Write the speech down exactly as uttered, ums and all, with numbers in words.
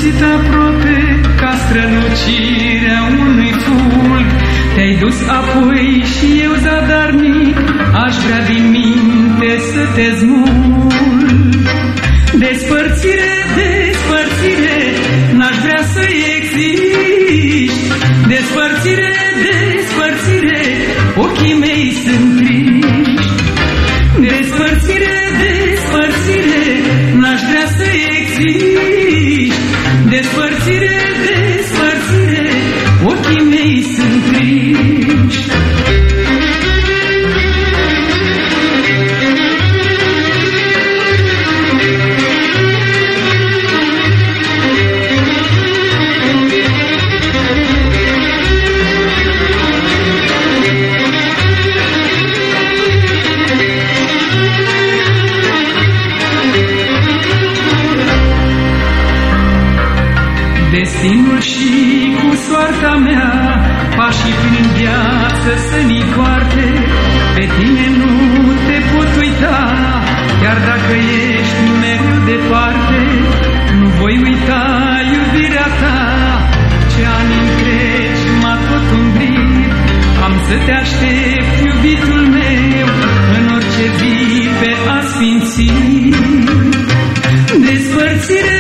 despărțit aproape ca strălucirea unui fulg. Te-ai dus apoi și eu zadarnic aș vrea din minte să te smulg. Despărțire, despărțire, n-aș vrea să existi. Despărțire, despărțire, ochii mei sunt triști. Despărțire, despărțire, n-aș vrea să existi. Despărțire, despărțire, ochii mei sunt triști. Destinul și cu soarta mea, pașii prin viață să-ni poarte. Pe tine nu te pot uita, chiar dacă ești mereu departe. Nu voi uita iubirea ta, ce ani întregi m-a tot umbrit. Am să te aștept, iubitul meu, în orice zi pe asfințit. Despărțire,